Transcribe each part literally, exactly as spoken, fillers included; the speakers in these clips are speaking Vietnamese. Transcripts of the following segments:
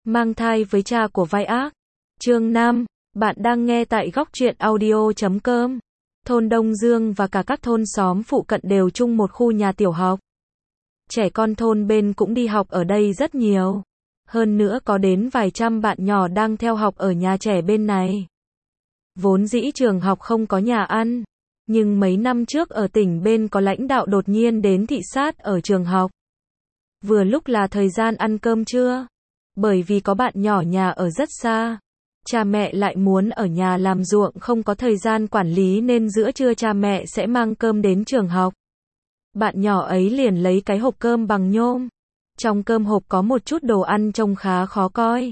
Mang thai với cha của vai ác. Chương năm. Bạn đang nghe tại góc truyện audio chấm com. Thôn Đông Dương và cả các thôn xóm phụ cận đều chung một khu nhà tiểu học. Trẻ con thôn bên cũng đi học ở đây rất nhiều. Hơn nữa có đến vài trăm bạn nhỏ đang theo học ở nhà trẻ bên này. Vốn dĩ trường học không có nhà ăn, nhưng mấy năm trước ở tỉnh bên có lãnh đạo đột nhiên đến thị sát ở trường học. Vừa lúc là thời gian ăn cơm trưa. Bởi vì có bạn nhỏ nhà ở rất xa, cha mẹ lại muốn ở nhà làm ruộng không có thời gian quản lý nên giữa trưa cha mẹ sẽ mang cơm đến trường học. Bạn nhỏ ấy liền lấy cái hộp cơm bằng nhôm. Trong cơm hộp có một chút đồ ăn trông khá khó coi.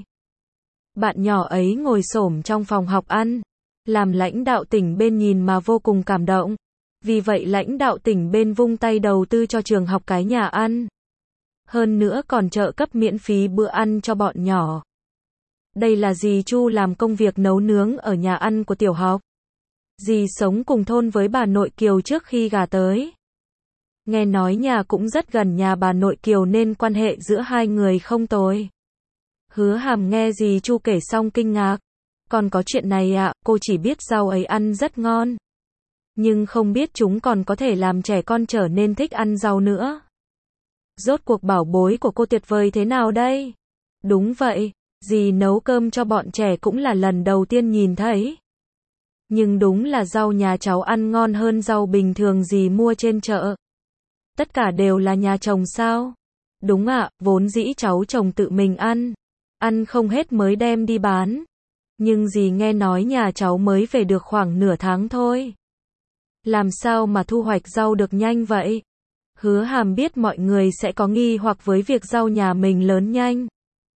Bạn nhỏ ấy ngồi xổm trong phòng học ăn, làm lãnh đạo tỉnh bên nhìn mà vô cùng cảm động. Vì vậy lãnh đạo tỉnh bên vung tay đầu tư cho trường học cái nhà ăn. Hơn nữa còn trợ cấp miễn phí bữa ăn cho bọn nhỏ. Đây là dì Chu làm công việc nấu nướng ở nhà ăn của tiểu học. Dì sống cùng thôn với bà nội Kiều trước khi gả tới. Nghe nói nhà cũng rất gần nhà bà nội Kiều nên quan hệ giữa hai người không tồi. Hứa Hàm nghe dì Chu kể xong kinh ngạc. Còn có chuyện này ạ, à, cô chỉ biết rau ấy ăn rất ngon. Nhưng không biết chúng còn có thể làm trẻ con trở nên thích ăn rau nữa. Rốt cuộc bảo bối của cô tuyệt vời thế nào đây? Đúng vậy, dì nấu cơm cho bọn trẻ cũng là lần đầu tiên nhìn thấy. Nhưng đúng là rau nhà cháu ăn ngon hơn rau bình thường dì mua trên chợ. Tất cả đều là nhà trồng sao? Đúng ạ, à, vốn dĩ cháu trồng tự mình ăn. Ăn không hết mới đem đi bán. Nhưng dì nghe nói nhà cháu mới về được khoảng nửa tháng thôi. Làm sao mà thu hoạch rau được nhanh vậy? Hứa Hàm biết mọi người sẽ có nghi hoặc với việc rau nhà mình lớn nhanh.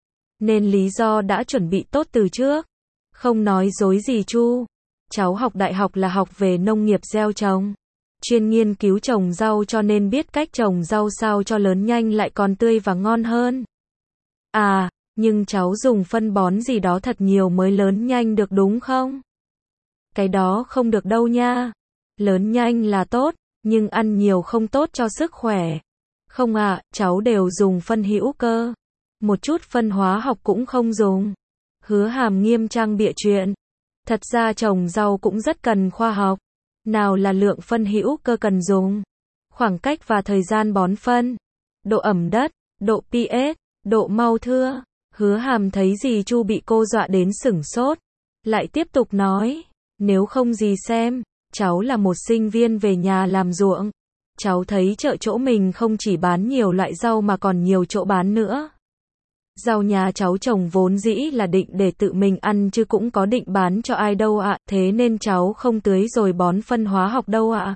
Nên lý do đã chuẩn bị tốt từ trước. Không nói dối gì Chu. Cháu học đại học là học về nông nghiệp gieo trồng. Chuyên nghiên cứu trồng rau cho nên biết cách trồng rau sao cho lớn nhanh lại còn tươi và ngon hơn. À, nhưng cháu dùng phân bón gì đó thật nhiều mới lớn nhanh được đúng không? Cái đó không được đâu nha. Lớn nhanh là tốt. Nhưng ăn nhiều không tốt cho sức khỏe. Không ạ, à, cháu đều dùng phân hữu cơ. Một chút phân hóa học cũng không dùng. Hứa Hàm nghiêm trang bịa chuyện. Thật ra trồng rau cũng rất cần khoa học. Nào là lượng phân hữu cơ cần dùng, khoảng cách và thời gian bón phân, độ ẩm đất, độ pH, độ mau thưa. Hứa Hàm thấy dì Chu bị cô dọa đến sửng sốt. Lại tiếp tục nói, nếu không dì xem. Cháu là một sinh viên về nhà làm ruộng. Cháu thấy chợ chỗ mình không chỉ bán nhiều loại rau mà còn nhiều chỗ bán nữa. Rau nhà cháu trồng vốn dĩ là định để tự mình ăn chứ cũng có định bán cho ai đâu ạ, thế nên cháu không tưới rồi bón phân hóa học đâu ạ.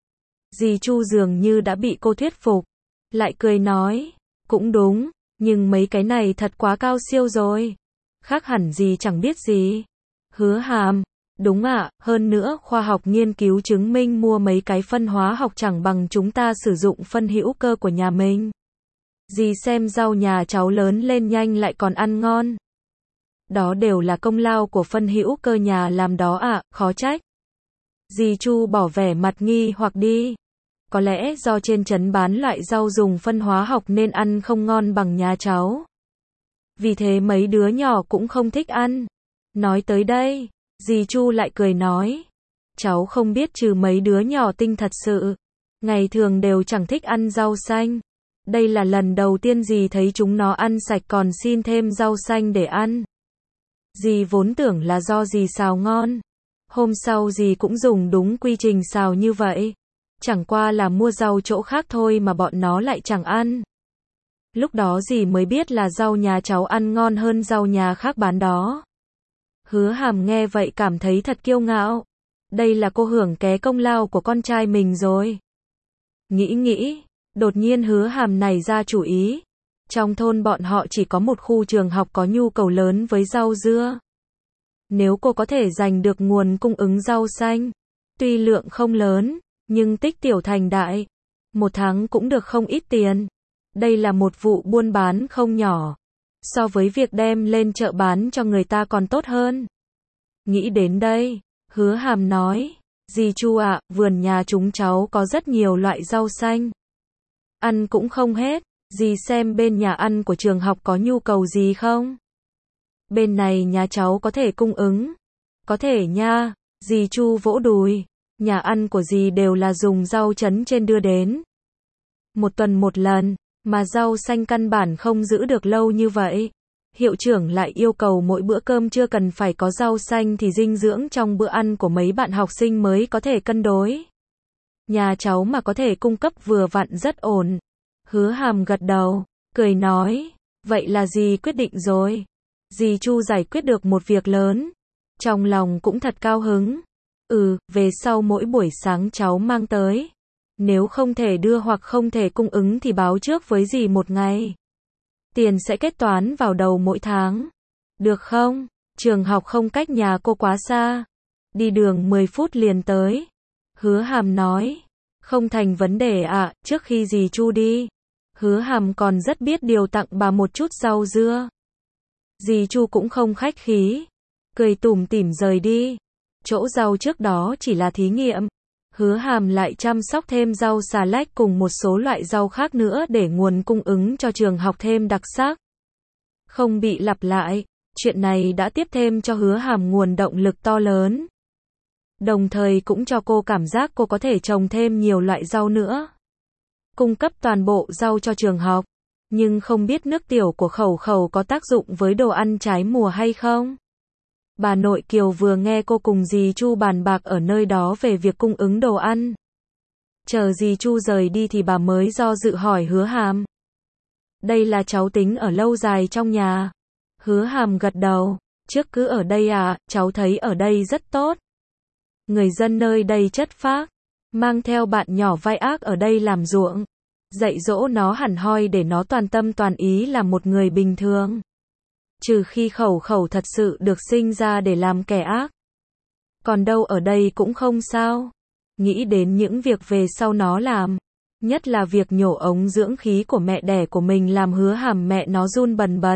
Dì Chu dường như đã bị cô thuyết phục. Lại cười nói, cũng đúng, nhưng mấy cái này thật quá cao siêu rồi. Khác hẳn gì chẳng biết gì. Hứa Hàm. Đúng ạ, à, hơn nữa khoa học nghiên cứu chứng minh mua mấy cái phân hóa học chẳng bằng chúng ta sử dụng phân hữu cơ của nhà mình. Dì xem rau nhà cháu lớn lên nhanh lại còn ăn ngon. Đó đều là công lao của phân hữu cơ nhà làm đó ạ, à, khó trách. Dì Chu bỏ vẻ mặt nghi hoặc đi. Có lẽ do trên trấn bán loại rau dùng phân hóa học nên ăn không ngon bằng nhà cháu. Vì thế mấy đứa nhỏ cũng không thích ăn. Nói tới đây, dì Chu lại cười nói, cháu không biết trừ mấy đứa nhỏ tinh thật sự, ngày thường đều chẳng thích ăn rau xanh. Đây là lần đầu tiên dì thấy chúng nó ăn sạch còn xin thêm rau xanh để ăn. Dì vốn tưởng là do dì xào ngon. Hôm sau dì cũng dùng đúng quy trình xào như vậy. Chẳng qua là mua rau chỗ khác thôi mà bọn nó lại chẳng ăn. Lúc đó dì mới biết là rau nhà cháu ăn ngon hơn rau nhà khác bán đó. Hứa Hàm nghe vậy cảm thấy thật kiêu ngạo. Đây là cô hưởng ké công lao của con trai mình rồi. Nghĩ nghĩ, đột nhiên Hứa Hàm nảy ra chủ ý. Trong thôn bọn họ chỉ có một khu trường học có nhu cầu lớn với rau dưa. Nếu cô có thể giành được nguồn cung ứng rau xanh, tuy lượng không lớn, nhưng tích tiểu thành đại, một tháng cũng được không ít tiền. Đây là một vụ buôn bán không nhỏ. So với việc đem lên chợ bán cho người ta còn tốt hơn. Nghĩ đến đây, Hứa Hàm nói, dì Chu ạ, vườn nhà chúng cháu có rất nhiều loại rau xanh. Ăn cũng không hết, dì xem bên nhà ăn của trường học có nhu cầu gì không? Bên này nhà cháu có thể cung ứng. Có thể nha, dì Chu vỗ đùi. Nhà ăn của dì đều là dùng rau trấn trên đưa đến. Một tuần một lần, mà rau xanh căn bản không giữ được lâu như vậy. Hiệu trưởng lại yêu cầu mỗi bữa cơm trưa cần phải có rau xanh thì dinh dưỡng trong bữa ăn của mấy bạn học sinh mới có thể cân đối. Nhà cháu mà có thể cung cấp vừa vặn rất ổn. Hứa Hàm gật đầu, cười nói, vậy là dì quyết định rồi. Dì Chu giải quyết được một việc lớn. Trong lòng cũng thật cao hứng. Ừ, về sau mỗi buổi sáng cháu mang tới. Nếu không thể đưa hoặc không thể cung ứng thì báo trước với dì một ngày. Tiền sẽ kết toán vào đầu mỗi tháng. Được không? Trường học không cách nhà cô quá xa. Đi đường mười phút liền tới. Hứa Hàm nói. Không thành vấn đề ạ, à, trước khi dì Chu đi. Hứa Hàm còn rất biết điều tặng bà một chút rau dưa. Dì Chu cũng không khách khí. Cười tủm tỉm rời đi. Chỗ rau trước đó chỉ là thí nghiệm. Hứa Hàm lại chăm sóc thêm rau xà lách cùng một số loại rau khác nữa để nguồn cung ứng cho trường học thêm đặc sắc. Không bị lặp lại, chuyện này đã tiếp thêm cho Hứa Hàm nguồn động lực to lớn. Đồng thời cũng cho cô cảm giác cô có thể trồng thêm nhiều loại rau nữa. Cung cấp toàn bộ rau cho trường học. Nhưng không biết nước tiểu của Khẩu Khẩu có tác dụng với đồ ăn trái mùa hay không? Bà nội Kiều vừa nghe cô cùng dì Chu bàn bạc ở nơi đó về việc cung ứng đồ ăn. Chờ dì Chu rời đi thì bà mới do dự hỏi Hứa Hàm. Đây là cháu tính ở lâu dài trong nhà. Hứa Hàm gật đầu. Trước cứ ở đây à, cháu thấy ở đây rất tốt. Người dân nơi đây chất phác. Mang theo bạn nhỏ vai ác ở đây làm ruộng. Dạy dỗ nó hẳn hoi để nó toàn tâm toàn ý là một người bình thường. Trừ khi Khẩu Khẩu thật sự được sinh ra để làm kẻ ác. Còn đâu ở đây cũng không sao. Nghĩ đến những việc về sau nó làm. Nhất là việc nhổ ống dưỡng khí của mẹ đẻ của mình làm Hứa Hàm mẹ nó run bần bật.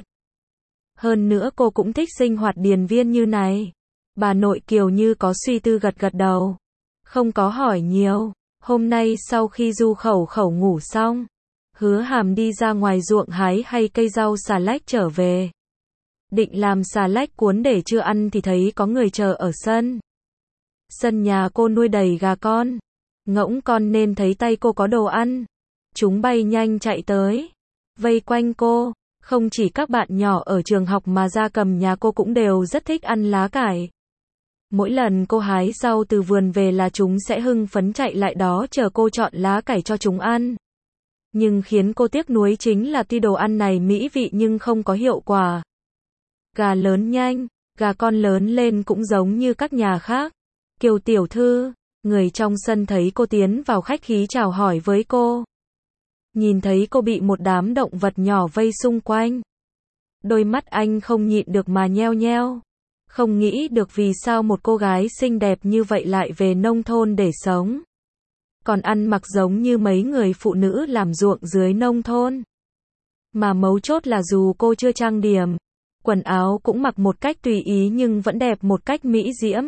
Hơn nữa cô cũng thích sinh hoạt điền viên như này. Bà nội Kiều như có suy tư gật gật đầu. Không có hỏi nhiều. Hôm nay sau khi Du Khẩu Khẩu ngủ xong, Hứa Hàm đi ra ngoài ruộng hái hay cây rau xà lách trở về. Định làm xà lách cuốn để trưa ăn thì thấy có người chờ ở sân. Sân nhà cô nuôi đầy gà con. Ngỗng con nên thấy tay cô có đồ ăn. Chúng bay nhanh chạy tới. Vây quanh cô. Không chỉ các bạn nhỏ ở trường học mà gia cầm nhà cô cũng đều rất thích ăn lá cải. Mỗi lần cô hái rau từ vườn về là chúng sẽ hưng phấn chạy lại đó chờ cô chọn lá cải cho chúng ăn. Nhưng khiến cô tiếc nuối chính là tuy đồ ăn này mỹ vị nhưng không có hiệu quả. Gà lớn nhanh, gà con lớn lên cũng giống như các nhà khác. Kiều tiểu thư, người trong sân thấy cô tiến vào khách khí chào hỏi với cô. Nhìn thấy cô bị một đám động vật nhỏ vây xung quanh. Đôi mắt anh không nhịn được mà nheo nheo. Không nghĩ được vì sao một cô gái xinh đẹp như vậy lại về nông thôn để sống. Còn ăn mặc giống như mấy người phụ nữ làm ruộng dưới nông thôn. Mà mấu chốt là dù cô chưa trang điểm, quần áo cũng mặc một cách tùy ý nhưng vẫn đẹp một cách mỹ diễm.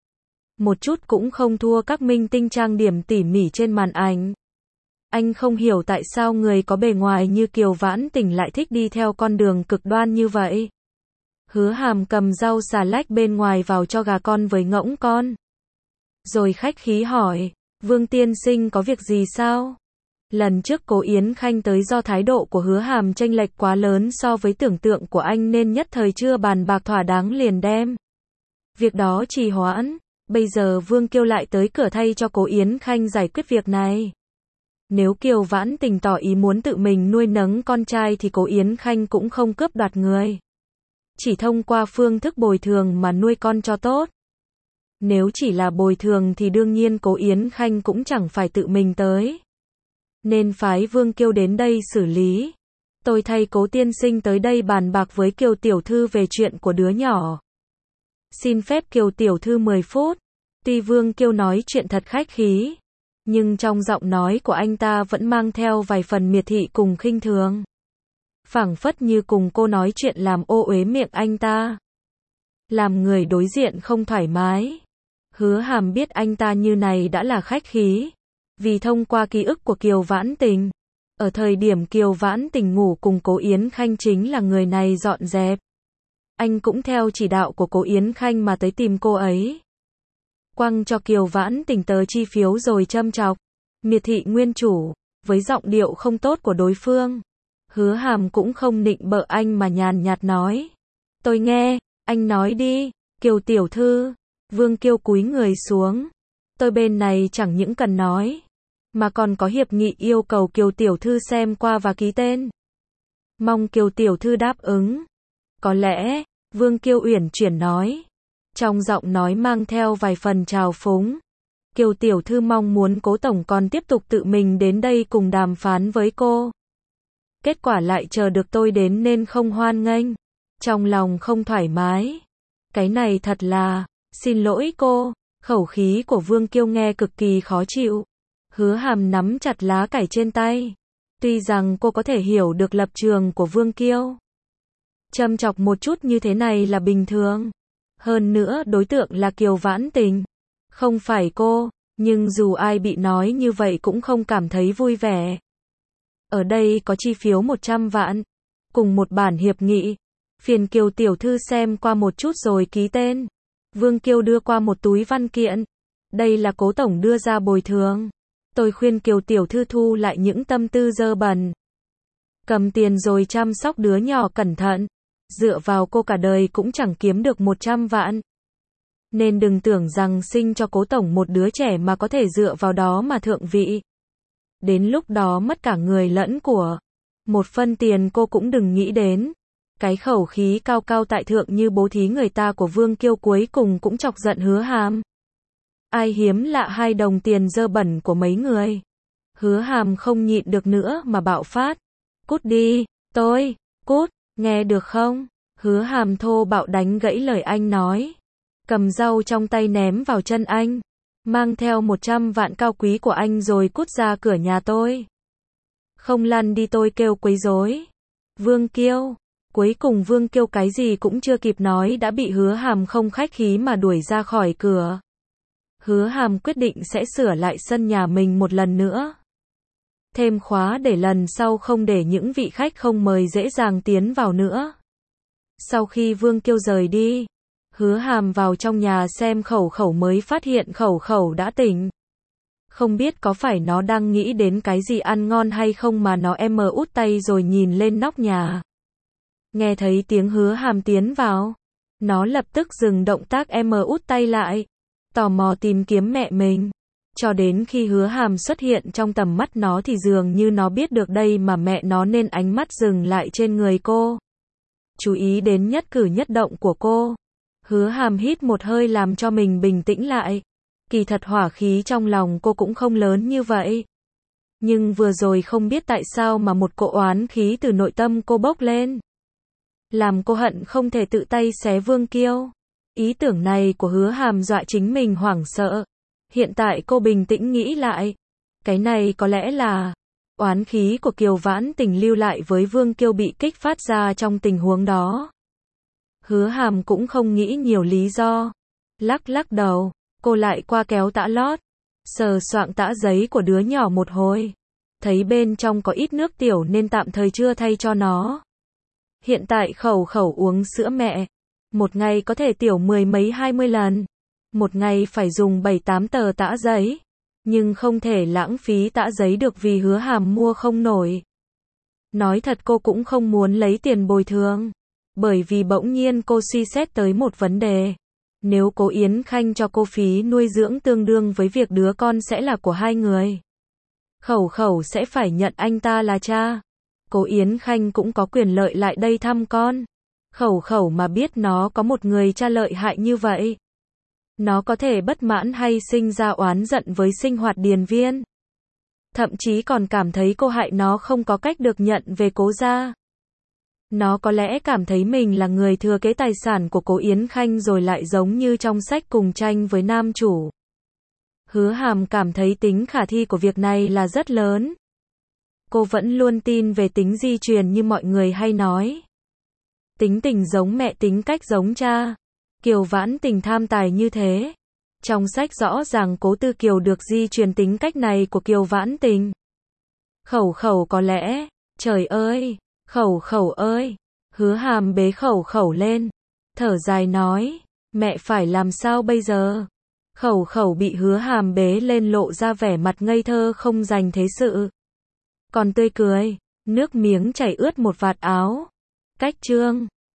Một chút cũng không thua các minh tinh trang điểm tỉ mỉ trên màn ảnh. Anh không hiểu tại sao người có bề ngoài như Kiều Vãn Tình lại thích đi theo con đường cực đoan như vậy. Hứa Hàm cầm rau xà lách bên ngoài vào cho gà con với ngỗng con. Rồi khách khí hỏi, Vương tiên sinh có việc gì sao? Lần trước Cố Yến Khanh tới do thái độ của Hứa Hàm chênh lệch quá lớn so với tưởng tượng của anh nên nhất thời chưa bàn bạc thỏa đáng liền đem việc đó trì hoãn. Bây giờ Vương Kiêu lại tới cửa thay cho Cố Yến Khanh giải quyết việc này. Nếu Kiều Vãn Tình tỏ ý muốn tự mình nuôi nấng con trai thì Cố Yến Khanh cũng không cướp đoạt người. Chỉ thông qua phương thức bồi thường mà nuôi con cho tốt. Nếu chỉ là bồi thường thì đương nhiên Cố Yến Khanh cũng chẳng phải tự mình tới. Nên phái Vương Kiêu đến đây xử lý. Tôi thay Cố tiên sinh tới đây bàn bạc với Kiều tiểu thư về chuyện của đứa nhỏ. Xin phép Kiều tiểu thư mười phút. Tuy Vương Kiêu nói chuyện thật khách khí, nhưng trong giọng nói của anh ta vẫn mang theo vài phần miệt thị cùng khinh thường. Phảng phất như cùng cô nói chuyện làm ô uế miệng anh ta. Làm người đối diện không thoải mái. Hứa Hàm biết anh ta như này đã là khách khí. Vì thông qua ký ức của Kiều Vãn Tình, ở thời điểm Kiều Vãn Tình ngủ cùng Cố Yến Khanh chính là người này dọn dẹp. anh cũng theo chỉ đạo của Cố Yến Khanh mà tới tìm cô ấy. Quăng cho Kiều Vãn Tình tờ chi phiếu rồi châm chọc, miệt thị nguyên chủ, với giọng điệu không tốt của đối phương. Hứa Hàm cũng không nịnh bợ anh mà nhàn nhạt nói. Tôi nghe, anh nói đi, Kiều tiểu thư. Vương Kiêu cúi người xuống. Tôi bên này chẳng những cần nói, mà còn có hiệp nghị yêu cầu Kiều tiểu thư xem qua và ký tên. Mong Kiều tiểu thư đáp ứng. Có lẽ, Vương Kiêu uyển chuyển nói, trong giọng nói mang theo vài phần trào phúng. Kiều tiểu thư mong muốn Cố tổng còn tiếp tục tự mình đến đây cùng đàm phán với cô. Kết quả lại chờ được tôi đến nên không hoan nghênh. Trong lòng không thoải mái. Cái này thật là, xin lỗi cô. Khẩu khí của Vương Kiêu nghe cực kỳ khó chịu. Hứa Hàm nắm chặt lá cải trên tay. Tuy rằng cô có thể hiểu được lập trường của Vương Kiêu, châm chọc một chút như thế này là bình thường. Hơn nữa đối tượng là Kiều Vãn Tình, không phải cô. Nhưng dù ai bị nói như vậy cũng không cảm thấy vui vẻ. Ở đây có chi phiếu một trăm vạn, cùng một bản hiệp nghị. Phiền Kiều tiểu thư xem qua một chút rồi ký tên. Vương Kiêu đưa qua một túi văn kiện. Đây là Cố tổng đưa ra bồi thường. Tôi khuyên Kiều tiểu thư thu lại những tâm tư dơ bẩn. Cầm tiền rồi chăm sóc đứa nhỏ cẩn thận. Dựa vào cô cả đời cũng chẳng kiếm được một trăm vạn. Nên đừng tưởng rằng sinh cho Cố tổng một đứa trẻ mà có thể dựa vào đó mà thượng vị. Đến lúc đó mất cả người lẫn của. Một phân tiền cô cũng đừng nghĩ đến. Cái khẩu khí cao cao tại thượng như bố thí người ta của Vương Kiêu cuối cùng cũng chọc giận Hứa Hàm. Ai hiếm lạ hai đồng tiền dơ bẩn của mấy người. Hứa Hàm không nhịn được nữa mà bạo phát. Cút đi, tôi, cút, nghe được không? Hứa Hàm thô bạo đánh gãy lời anh nói. Cầm rau trong tay ném vào chân anh. Mang theo một trăm vạn cao quý của anh rồi cút ra cửa nhà tôi. Không lăn đi tôi kêu quấy rối. Vương Kiêu. Cuối cùng Vương Kiêu cái gì cũng chưa kịp nói đã bị Hứa Hàm không khách khí mà đuổi ra khỏi cửa. Hứa Hàm quyết định sẽ sửa lại sân nhà mình một lần nữa. Thêm khóa để lần sau không để những vị khách không mời dễ dàng tiến vào nữa. Sau khi Vương Kiêu rời đi, Hứa Hàm vào trong nhà xem Khẩu Khẩu mới phát hiện Khẩu Khẩu đã tỉnh. Không biết có phải nó đang nghĩ đến cái gì ăn ngon hay không mà nó em mờ út tay rồi nhìn lên nóc nhà. Nghe thấy tiếng Hứa Hàm tiến vào, nó lập tức dừng động tác em mờ út tay lại, tò mò tìm kiếm mẹ mình. Cho đến khi Hứa Hàm xuất hiện trong tầm mắt nó thì dường như nó biết được đây mà mẹ nó nên ánh mắt dừng lại trên người cô. Chú ý đến nhất cử nhất động của cô. Hứa Hàm hít một hơi làm cho mình bình tĩnh lại. Kỳ thật hỏa khí trong lòng cô cũng không lớn như vậy. Nhưng vừa rồi không biết tại sao mà một cỗ oán khí từ nội tâm cô bốc lên. Làm cô hận không thể tự tay xé Vương Kiêu. Ý tưởng này của Hứa Hàm dọa chính mình hoảng sợ. Hiện tại cô bình tĩnh nghĩ lại. Cái này có lẽ là oán khí của Kiều Vãn Tình lưu lại với Vương Kiêu bị kích phát ra trong tình huống đó. Hứa Hàm cũng không nghĩ nhiều lý do. Lắc lắc đầu, cô lại qua kéo tã lót. Sờ soạng tã giấy của đứa nhỏ một hồi. Thấy bên trong có ít nước tiểu nên tạm thời chưa thay cho nó. Hiện tại Khẩu Khẩu uống sữa mẹ. Một ngày có thể tiểu mười mấy hai mươi lần. Một ngày phải dùng bảy tám tờ tã giấy. Nhưng không thể lãng phí tã giấy được vì Hứa Hàm mua không nổi. Nói thật cô cũng không muốn lấy tiền bồi thường. Bởi vì bỗng nhiên cô suy xét tới một vấn đề. Nếu Cố Yến Khanh cho cô phí nuôi dưỡng tương đương với việc đứa con sẽ là của hai người. Khẩu Khẩu sẽ phải nhận anh ta là cha. Cố Yến Khanh cũng có quyền lợi lại đây thăm con. Khẩu Khẩu mà biết nó có một người cha lợi hại như vậy. Nó có thể bất mãn hay sinh ra oán giận với sinh hoạt điền viên. Thậm chí còn cảm thấy cô hại nó không có cách được nhận về Cố gia. Nó có lẽ cảm thấy mình là người thừa kế tài sản của Cố Yến Khanh rồi lại giống như trong sách cùng tranh với nam chủ. Hứa Hàm cảm thấy tính khả thi của việc này là rất lớn. Cô vẫn luôn tin về tính di truyền như mọi người hay nói. Tính tình giống mẹ tính cách giống cha. Kiều Vãn Tình tham tài như thế. Trong sách rõ ràng Cố Tư Kiều được di truyền tính cách này của Kiều Vãn Tình. Khẩu Khẩu có lẽ, trời ơi, Khẩu Khẩu ơi. Hứa Hàm bế Khẩu Khẩu lên. thở dài nói, mẹ phải làm sao bây giờ? Khẩu khẩu bị Hứa Hàm bế lên lộ ra vẻ mặt ngây thơ không dành thế sự. Còn tươi cười, nước miếng chảy ướt một vạt áo. Cách chương